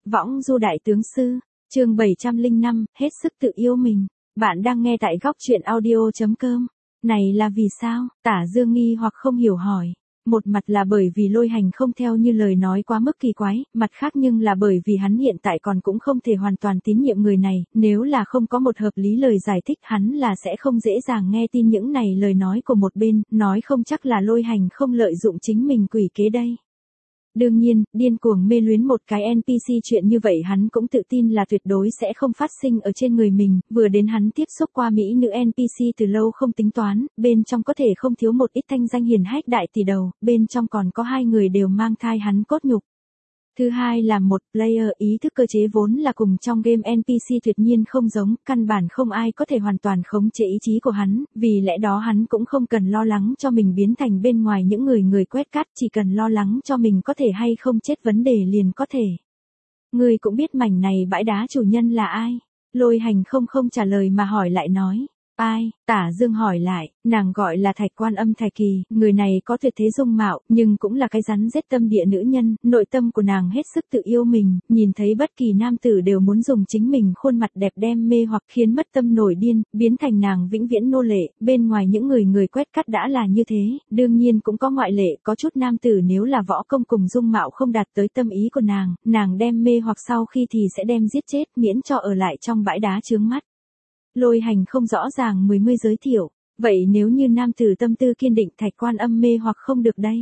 Võng du đại tướng sư, chương 705, hết sức tự yêu mình. Bạn đang nghe tại góc truyện audio.com. Này là vì sao? Tả Dương nghi hoặc không hiểu hỏi. Một mặt là bởi vì Lôi Hành không theo như lời nói quá mức kỳ quái, mặt khác nhưng là bởi vì hắn hiện tại còn cũng không thể hoàn toàn tín nhiệm người này, nếu là không có một hợp lý lời giải thích hắn là sẽ không dễ dàng nghe tin những này lời nói của một bên, nói không chắc là Lôi Hành không lợi dụng chính mình quỷ kế đây. Đương nhiên, điên cuồng mê luyến một cái NPC chuyện như vậy hắn cũng tự tin là tuyệt đối sẽ không phát sinh ở trên người mình, vừa đến hắn tiếp xúc qua mỹ nữ NPC từ lâu không tính toán, bên trong có thể không thiếu một ít thanh danh hiển hách đại tỷ đầu, bên trong còn có 2 người đều mang thai hắn cốt nhục. Thứ hai là một player ý thức cơ chế vốn là cùng trong game NPC tuyệt nhiên không giống, căn bản không ai có thể hoàn toàn khống chế ý chí của hắn, vì lẽ đó hắn cũng không cần lo lắng cho mình biến thành bên ngoài những người quét cát, chỉ cần lo lắng cho mình có thể hay không chết vấn đề liền có thể. Người cũng biết mảnh này bãi đá chủ nhân là ai? Lôi Hành không trả lời mà hỏi lại nói. Ai? Tả Dương hỏi lại, nàng gọi là Thạch Quan Âm Thạch Kỳ, người này có tuyệt thế dung mạo, nhưng cũng là cái rắn rết tâm địa nữ nhân, nội tâm của nàng hết sức tự yêu mình, nhìn thấy bất kỳ nam tử đều muốn dùng chính mình khuôn mặt đẹp đem mê hoặc khiến mất tâm nổi điên, biến thành nàng vĩnh viễn nô lệ, bên ngoài những người quét cắt đã là như thế, đương nhiên cũng có ngoại lệ, có chút nam tử nếu là võ công cùng dung mạo không đạt tới tâm ý của nàng đem mê hoặc sau khi thì sẽ đem giết chết miễn cho ở lại trong bãi đá chướng mắt. Lôi Hành không rõ ràng mươi giới thiệu, vậy nếu như nam tử tâm tư kiên định Thạch Quan Âm mê hoặc không được đây?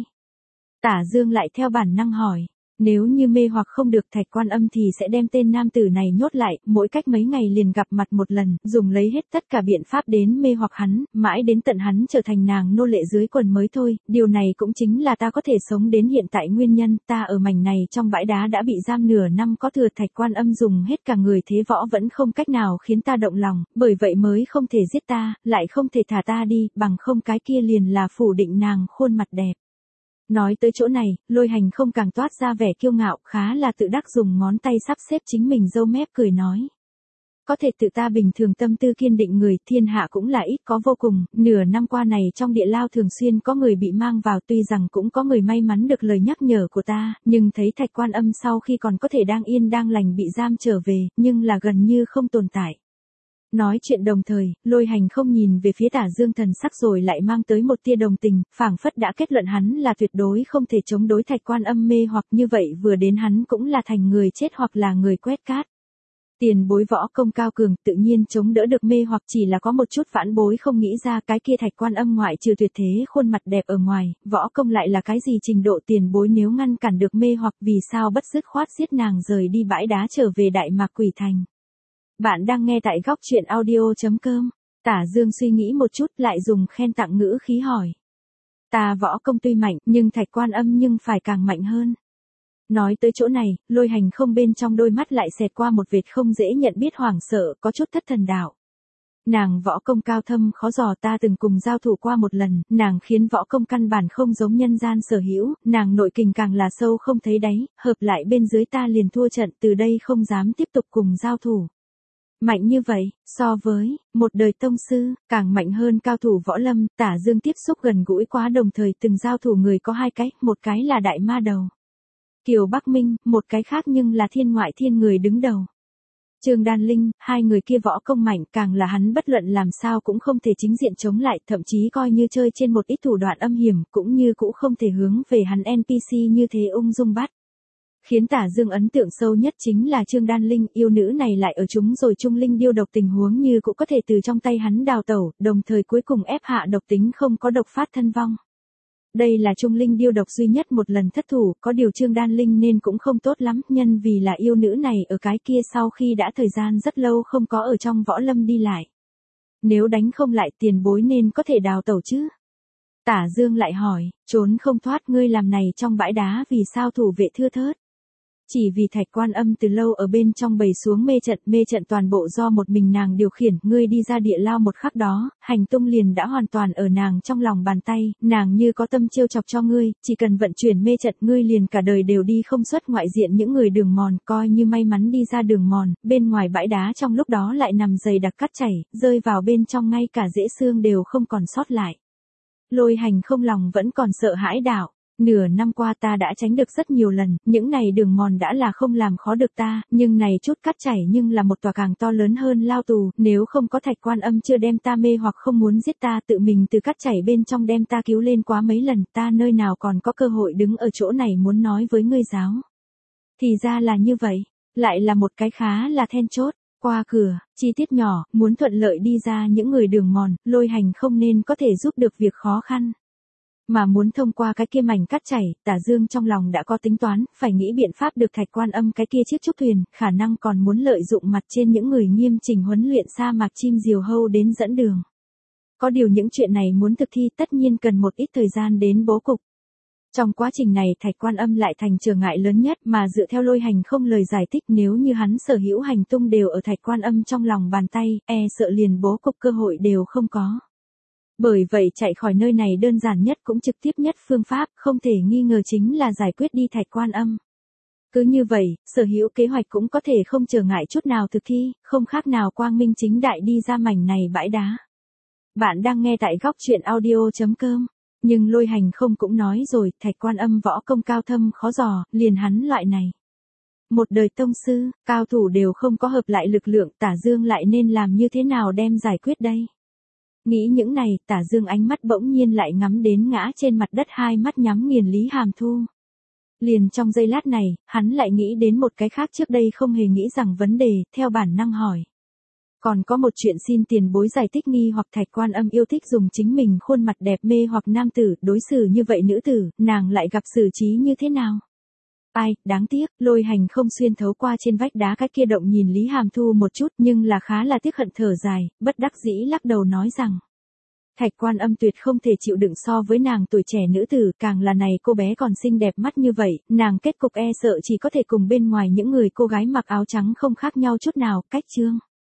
Tả Dương lại theo bản năng hỏi, nếu như mê hoặc không được Thạch Quan Âm thì sẽ đem tên nam tử này nhốt lại, mỗi cách mấy ngày liền gặp mặt một lần, dùng lấy hết tất cả biện pháp đến mê hoặc hắn, mãi đến tận hắn trở thành nàng nô lệ dưới quần mới thôi, điều này cũng chính là ta có thể sống đến hiện tại nguyên nhân, ta ở mảnh này trong bãi đá đã bị giam nửa năm có thừa Thạch Quan Âm dùng hết cả người thế võ vẫn không cách nào khiến ta động lòng, bởi vậy mới không thể giết ta, lại không thể thả ta đi, bằng không cái kia liền là phủ định nàng khuôn mặt đẹp. Nói tới chỗ này, Lôi Hành không càng toát ra vẻ kiêu ngạo, khá là tự đắc dùng ngón tay sắp xếp chính mình râu mép cười nói. Có thể tự ta bình thường tâm tư kiên định người, thiên hạ cũng là ít có vô cùng, nửa năm qua này trong địa lao thường xuyên có người bị mang vào, tuy rằng cũng có người may mắn được lời nhắc nhở của ta, nhưng thấy Thạch Quan Âm sau khi còn có thể đang yên đang lành bị giam trở về, nhưng là gần như không tồn tại. Nói chuyện đồng thời, Lôi Hành không nhìn về phía Tả Dương thần sắc rồi lại mang tới một tia đồng tình, phảng phất đã kết luận hắn là tuyệt đối không thể chống đối Thạch Quan Âm mê hoặc như vậy vừa đến hắn cũng là thành người chết hoặc là người quét cát. Tiền bối võ công cao cường tự nhiên chống đỡ được mê hoặc, chỉ là có một chút vãn bối không nghĩ ra cái kia Thạch Quan Âm ngoại trừ tuyệt thế khuôn mặt đẹp ở ngoài, võ công lại là cái gì trình độ, tiền bối nếu ngăn cản được mê hoặc vì sao bất dứt khoát giết nàng rời đi bãi đá trở về Đại Mạc Quỷ Thành. Bạn đang nghe tại góc truyện audio.com. Tả Dương suy nghĩ một chút lại dùng khen tặng ngữ khí hỏi. Ta võ công tuy mạnh nhưng Thạch Quan Âm nhưng phải càng mạnh hơn. Nói tới chỗ này, Lôi Hành không bên trong đôi mắt lại xẹt qua một vệt không dễ nhận biết hoảng sợ, có chút thất thần đạo. Nàng võ công cao thâm khó dò, ta từng cùng giao thủ qua một lần, nàng khiến võ công căn bản không giống nhân gian sở hữu, nàng nội kình càng là sâu không thấy đáy, hợp lại bên dưới ta liền thua trận, từ đây không dám tiếp tục cùng giao thủ. Mạnh như vậy, so với một đời tông sư, càng mạnh hơn cao thủ võ lâm, Tả Dương tiếp xúc gần gũi quá, đồng thời từng giao thủ người có 2 cái, một cái là đại ma đầu Kiều Bắc Minh, một cái khác nhưng là thiên ngoại thiên người đứng đầu Trương Đan Linh, 2 người kia võ công mạnh, càng là hắn bất luận làm sao cũng không thể chính diện chống lại, thậm chí coi như chơi trên một ít thủ đoạn âm hiểm, cũng như cũng không thể hướng về hắn NPC như thế ung dung bắt. Khiến Tả Dương ấn tượng sâu nhất chính là Trương Đan Linh, yêu nữ này lại ở chúng rồi trung linh điêu độc tình huống như cũng có thể từ trong tay hắn đào tẩu, đồng thời cuối cùng ép hạ độc tính không có độc phát thân vong. Đây là trung linh điêu độc duy nhất một lần thất thủ, có điều Trương Đan Linh nên cũng không tốt lắm, nhân vì là yêu nữ này ở cái kia sau khi đã thời gian rất lâu không có ở trong võ lâm đi lại. Nếu đánh không lại tiền bối nên có thể đào tẩu chứ? Tả Dương lại hỏi, trốn không thoát, ngươi làm này trong bãi đá vì sao thủ vệ thưa thớt? Chỉ vì Thạch Quan Âm từ lâu ở bên trong bày xuống mê trận toàn bộ do một mình nàng điều khiển, ngươi đi ra địa lao một khắc đó, hành tung liền đã hoàn toàn ở nàng trong lòng bàn tay, nàng như có tâm trêu chọc cho ngươi, chỉ cần vận chuyển mê trận ngươi liền cả đời đều đi không xuất ngoại diện những người đường mòn, coi như may mắn đi ra đường mòn, bên ngoài bãi đá trong lúc đó lại nằm dày đặc cát chảy, rơi vào bên trong ngay cả rễ xương đều không còn sót lại. Lôi Hành không lòng vẫn còn sợ hãi đạo. Nửa năm qua ta đã tránh được rất nhiều lần, những này đường mòn đã là không làm khó được ta, nhưng này chút cát chảy nhưng là một tòa càng to lớn hơn lao tù, nếu không có Thạch Quan Âm chưa đem ta mê hoặc không muốn giết ta tự mình từ cát chảy bên trong đem ta cứu lên quá mấy lần, ta nơi nào còn có cơ hội đứng ở chỗ này muốn nói với ngươi giáo. Thì ra là như vậy, lại là một cái khá là then chốt. Qua cửa, chi tiết nhỏ, muốn thuận lợi đi ra những người đường mòn, Lôi Hành không nên có thể giúp được việc khó khăn. Mà muốn thông qua cái kia mảnh cát chảy, Tả Dương trong lòng đã có tính toán, phải nghĩ biện pháp được Thạch Quan Âm cái kia chiếc trúc thuyền, khả năng còn muốn lợi dụng mặt trên những người nghiêm chỉnh huấn luyện sa mạc chim diều hâu đến dẫn đường. Có điều những chuyện này muốn thực thi tất nhiên cần một ít thời gian đến bố cục. Trong quá trình này Thạch Quan Âm lại thành trở ngại lớn nhất mà dựa theo Lôi Hành không lời giải thích nếu như hắn sở hữu hành tung đều ở Thạch Quan Âm trong lòng bàn tay, sợ liền bố cục cơ hội đều không có. Bởi vậy chạy khỏi nơi này đơn giản nhất cũng trực tiếp nhất phương pháp không thể nghi ngờ chính là giải quyết đi Thạch Quan Âm. Cứ như vậy, sở hữu kế hoạch cũng có thể không trở ngại chút nào thực thi, không khác nào quang minh chính đại đi ra mảnh này bãi đá. Bạn đang nghe tại góc truyện audio.com. Nhưng Lôi Hành không cũng nói rồi, Thạch Quan Âm võ công cao thâm khó dò, liền hắn loại này. Một đời tông sư, cao thủ đều không có hợp lại lực lượng, Tả Dương lại nên làm như thế nào đem giải quyết đây? Nghĩ những này, Tả Dương ánh mắt bỗng nhiên lại ngắm đến ngã trên mặt đất hai mắt nhắm nghiền Lý Hàm Thu. Liền trong giây lát này, hắn lại nghĩ đến một cái khác trước đây không hề nghĩ rằng vấn đề, theo bản năng hỏi. Còn có một chuyện xin tiền bối giải thích nghi hoặc Thạch Quan Âm yêu thích dùng chính mình khuôn mặt đẹp mê hoặc nam tử, đối xử như vậy nữ tử, nàng lại gặp xử trí như thế nào? Ai, đáng tiếc, Lôi Hành không xuyên thấu qua trên vách đá cái kia động nhìn Lý Hàm Thu một chút nhưng là khá là tiếc hận thở dài, bất đắc dĩ lắc đầu nói rằng. Thạch Quan Âm tuyệt không thể chịu đựng so với nàng tuổi trẻ nữ tử, càng là này cô bé còn xinh đẹp mắt như vậy, nàng kết cục sợ chỉ có thể cùng bên ngoài những người cô gái mặc áo trắng không khác nhau chút nào, cách chương.